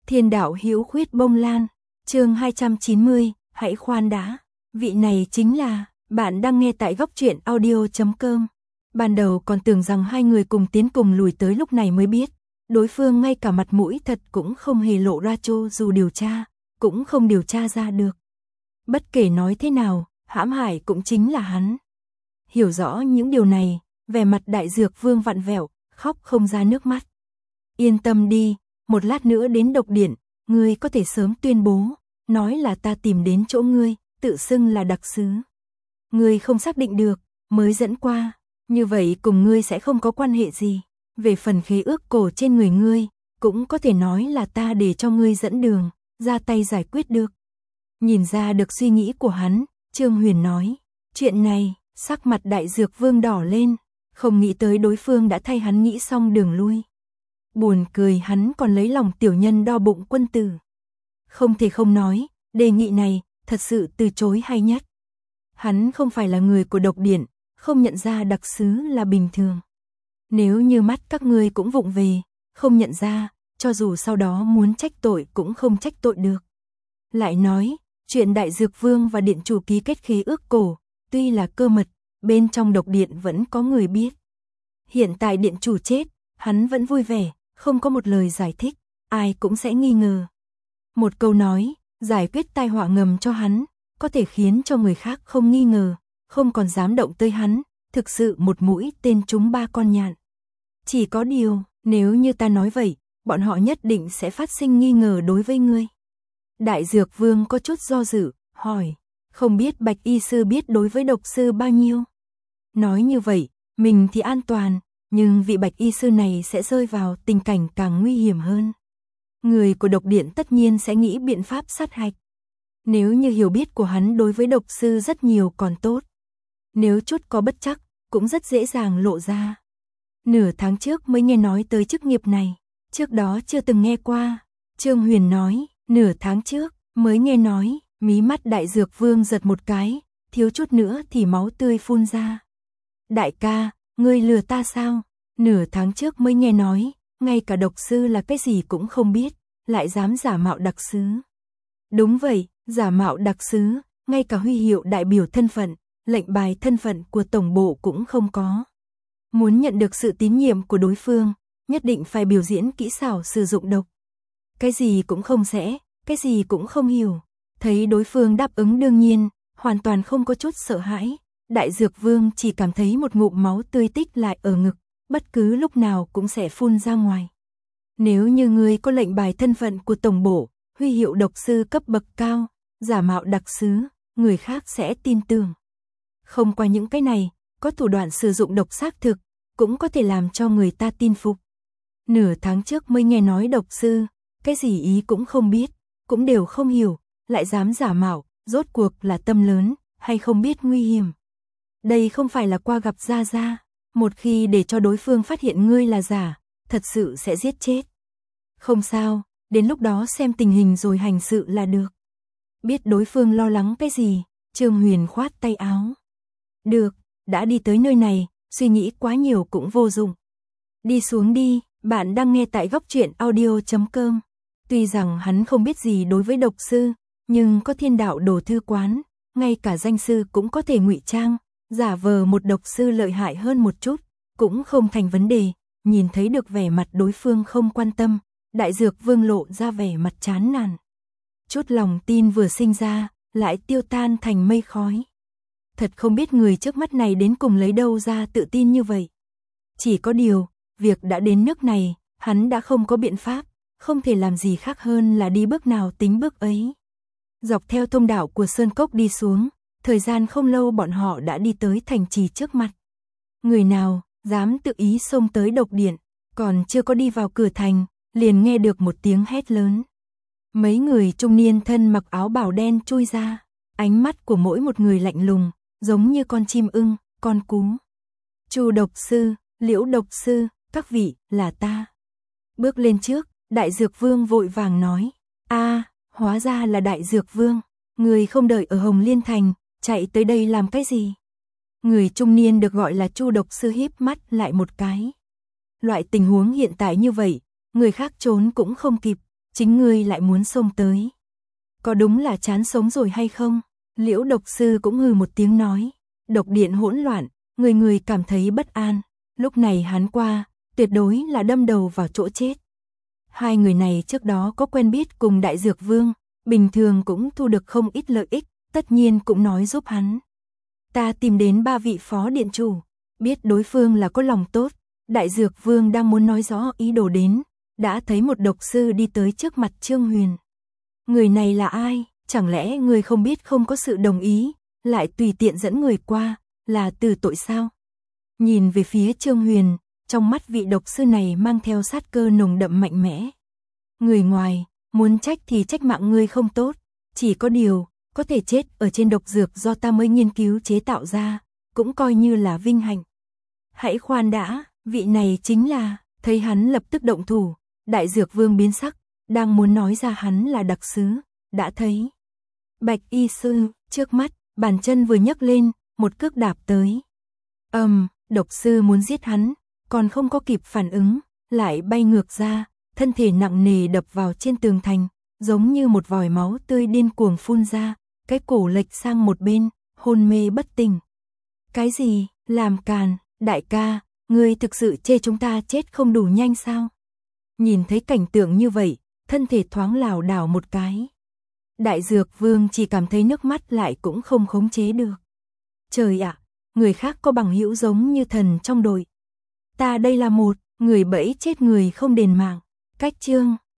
Thiên đạo hữu khuyết bông lan, chương 290, hãy khoan đã. Vị này chính là, bạn đang nghe tại góc truyện audio.com. Ban đầu còn tưởng rằng hai người cùng tiến cùng lùi, tới lúc này mới biết, đối phương ngay cả mặt mũi thật cũng không hề lộ ra, cho dù điều tra, cũng không điều tra ra được. Bất kể nói thế nào, hãm hại cũng chính là hắn. Hiểu rõ những điều này, vẻ mặt Đại Dược Vương vặn vẹo, khóc không ra nước mắt. Yên tâm đi, một lát nữa đến Độc Điện, ngươi có thể sớm tuyên bố, nói là ta tìm đến chỗ ngươi, tự xưng là đặc sứ. Ngươi không xác định được, mới dẫn qua, như vậy cùng ngươi sẽ không có quan hệ gì. Về phần khế ước cổ trên người ngươi, cũng có thể nói là ta để cho ngươi dẫn đường, ra tay giải quyết được. Nhìn ra được suy nghĩ của hắn, Trương Huyền nói, chuyện này, sắc mặt Đại Dược Vương đỏ lên, không nghĩ tới đối phương đã thay hắn nghĩ xong đường lui. Buồn cười, hắn còn lấy lòng tiểu nhân đo bụng quân tử. Không thể không nói, đề nghị này, thật sự từ chối hay nhất. Hắn không phải là người của Độc Điện, không nhận ra đặc sứ là bình thường. Nếu như mắt các ngươi cũng vụng về, không nhận ra, cho dù sau đó muốn trách tội cũng không trách tội được. Lại nói, chuyện Đại Dược Vương và Điện chủ ký kết khế ước cổ, tuy là cơ mật, bên trong Độc Điện vẫn có người biết. Hiện tại Điện chủ chết, hắn vẫn vui vẻ, không có một lời giải thích, ai cũng sẽ nghi ngờ. Một câu nói, giải quyết tai họa ngầm cho hắn, có thể khiến cho người khác không nghi ngờ, không còn dám động tới hắn, thực sự một mũi tên trúng ba con nhạn. Chỉ có điều, nếu như ta nói vậy, bọn họ nhất định sẽ phát sinh nghi ngờ đối với ngươi. Đại Dược Vương có chút do dự, hỏi, không biết Bạch Y Sư biết đối với độc sư bao nhiêu? Nói như vậy, mình thì an toàn, nhưng vị Bạch Y Sư này sẽ rơi vào tình cảnh càng nguy hiểm hơn. Người của Độc Điện tất nhiên sẽ nghĩ biện pháp sát hạch. Nếu như hiểu biết của hắn đối với độc sư rất nhiều còn tốt. Nếu chút có bất trắc, cũng rất dễ dàng lộ ra. Nửa tháng trước mới nghe nói tới chức nghiệp này, trước đó chưa từng nghe qua. Trương Huyền nói, nửa tháng trước, mới nghe nói, mí mắt Đại Dược Vương giật một cái, thiếu chút nữa thì máu tươi phun ra. Đại ca, ngươi lừa ta sao? Nửa tháng trước mới nghe nói, ngay cả độc sư là cái gì cũng không biết, lại dám giả mạo đặc sứ. Đúng vậy, giả mạo đặc sứ, ngay cả huy hiệu đại biểu thân phận, lệnh bài thân phận của tổng bộ cũng không có. Muốn nhận được sự tín nhiệm của đối phương, nhất định phải biểu diễn kỹ xảo sử dụng độc. Cái gì cũng không sẽ, cái gì cũng không hiểu. Thấy đối phương đáp ứng đương nhiên, hoàn toàn không có chút sợ hãi. Đại Dược Vương chỉ cảm thấy một ngụm máu tươi tích lại ở ngực, bất cứ lúc nào cũng sẽ phun ra ngoài. Nếu như ngươi có lệnh bài thân phận của tổng bộ, huy hiệu độc sư cấp bậc cao, giả mạo đặc sứ, người khác sẽ tin tưởng. Không qua những cái này, có thủ đoạn sử dụng độc xác thực, cũng có thể làm cho người ta tin phục. Nửa tháng trước mới nghe nói độc sư, cái gì ý cũng không biết, cũng đều không hiểu, lại dám giả mạo, rốt cuộc là tâm lớn, hay không biết nguy hiểm. Đây không phải là qua gặp Gia Gia, một khi để cho đối phương phát hiện ngươi là giả, thật sự sẽ giết chết. Không sao, đến lúc đó xem tình hình rồi hành sự là được. Biết đối phương lo lắng cái gì, Trương Huyền khoát tay áo. Được, đã đi tới nơi này, suy nghĩ quá nhiều cũng vô dụng. Đi xuống đi, bạn đang nghe tại góc truyện audio.com. Tuy rằng hắn không biết gì đối với độc sư, nhưng có Thiên Đạo Đồ Thư Quán, ngay cả danh sư cũng có thể ngụy trang, giả vờ một độc sư lợi hại hơn một chút, cũng không thành vấn đề. Nhìn thấy được vẻ mặt đối phương không quan tâm, Đại Dược Vương lộ ra vẻ mặt chán nản. Chút lòng tin vừa sinh ra, lại tiêu tan thành mây khói. Thật không biết người trước mắt này đến cùng lấy đâu ra tự tin như vậy. Chỉ có điều, việc đã đến nước này, hắn đã không có biện pháp, không thể làm gì khác hơn là đi bước nào tính bước ấy. Dọc theo thông đạo của Sơn Cốc đi xuống, thời gian không lâu bọn họ đã đi tới thành trì trước mặt. Người nào dám tự ý xông tới Độc Điện, còn chưa có đi vào cửa thành, liền nghe được một tiếng hét lớn. Mấy người trung niên thân mặc áo bào đen chui ra, ánh mắt của mỗi một người lạnh lùng, giống như con chim ưng, con cú. Chu độc sư, Liễu độc sư, các vị, là ta. Bước lên trước, Đại Dược Vương vội vàng nói, hóa ra là Đại Dược Vương, người không đợi ở Hồng Liên Thành, chạy tới đây làm cái gì? Người trung niên được gọi là Chu độc sư híp mắt lại một cái. Loại tình huống hiện tại như vậy, người khác trốn cũng không kịp, chính ngươi lại muốn xông tới. Có đúng là chán sống rồi hay không? Liễu độc sư cũng hừ một tiếng nói. Độc điện hỗn loạn, người người cảm thấy bất an. Lúc này hắn qua, tuyệt đối là đâm đầu vào chỗ chết. Hai người này trước đó có quen biết cùng Đại Dược Vương, bình thường cũng thu được không ít lợi ích, tất nhiên cũng nói giúp hắn. Ta tìm đến 3 vị phó điện chủ, biết đối phương là có lòng tốt. Đại Dược Vương đang muốn nói rõ ý đồ đến, đã thấy một độc sư đi tới trước mặt Trương Huyền. Người này là ai? Chẳng lẽ người không biết không có sự đồng ý, lại tùy tiện dẫn người qua, là từ tội sao? Nhìn về phía Trương Huyền, trong mắt vị độc sư này mang theo sát cơ nồng đậm mạnh mẽ. Người ngoài, muốn trách thì trách mạng ngươi không tốt, chỉ có điều, có thể chết ở trên độc dược do ta mới nghiên cứu chế tạo ra, cũng coi như là vinh hạnh. Hãy khoan đã, vị này chính là, thấy hắn lập tức động thủ, Đại Dược Vương biến sắc, đang muốn nói ra hắn là đặc sứ, đã thấy. Bạch y sư, trước mắt, bàn chân vừa nhấc lên, một cước đạp tới. Độc sư muốn giết hắn, còn không có kịp phản ứng, lại bay ngược ra, thân thể nặng nề đập vào trên tường thành, giống như một vòi máu tươi điên cuồng phun ra, cái cổ lệch sang một bên, hôn mê bất tỉnh. Cái gì, làm càn, đại ca, ngươi thực sự chê chúng ta chết không đủ nhanh sao? Nhìn thấy cảnh tượng như vậy, thân thể thoáng lảo đảo một cái. Đại Dược Vương chỉ cảm thấy nước mắt lại cũng không khống chế được. Trời ạ, người khác có bằng hữu giống như thần trong đội. Ta đây là một người bẫy chết người không đền mạng. Cách chương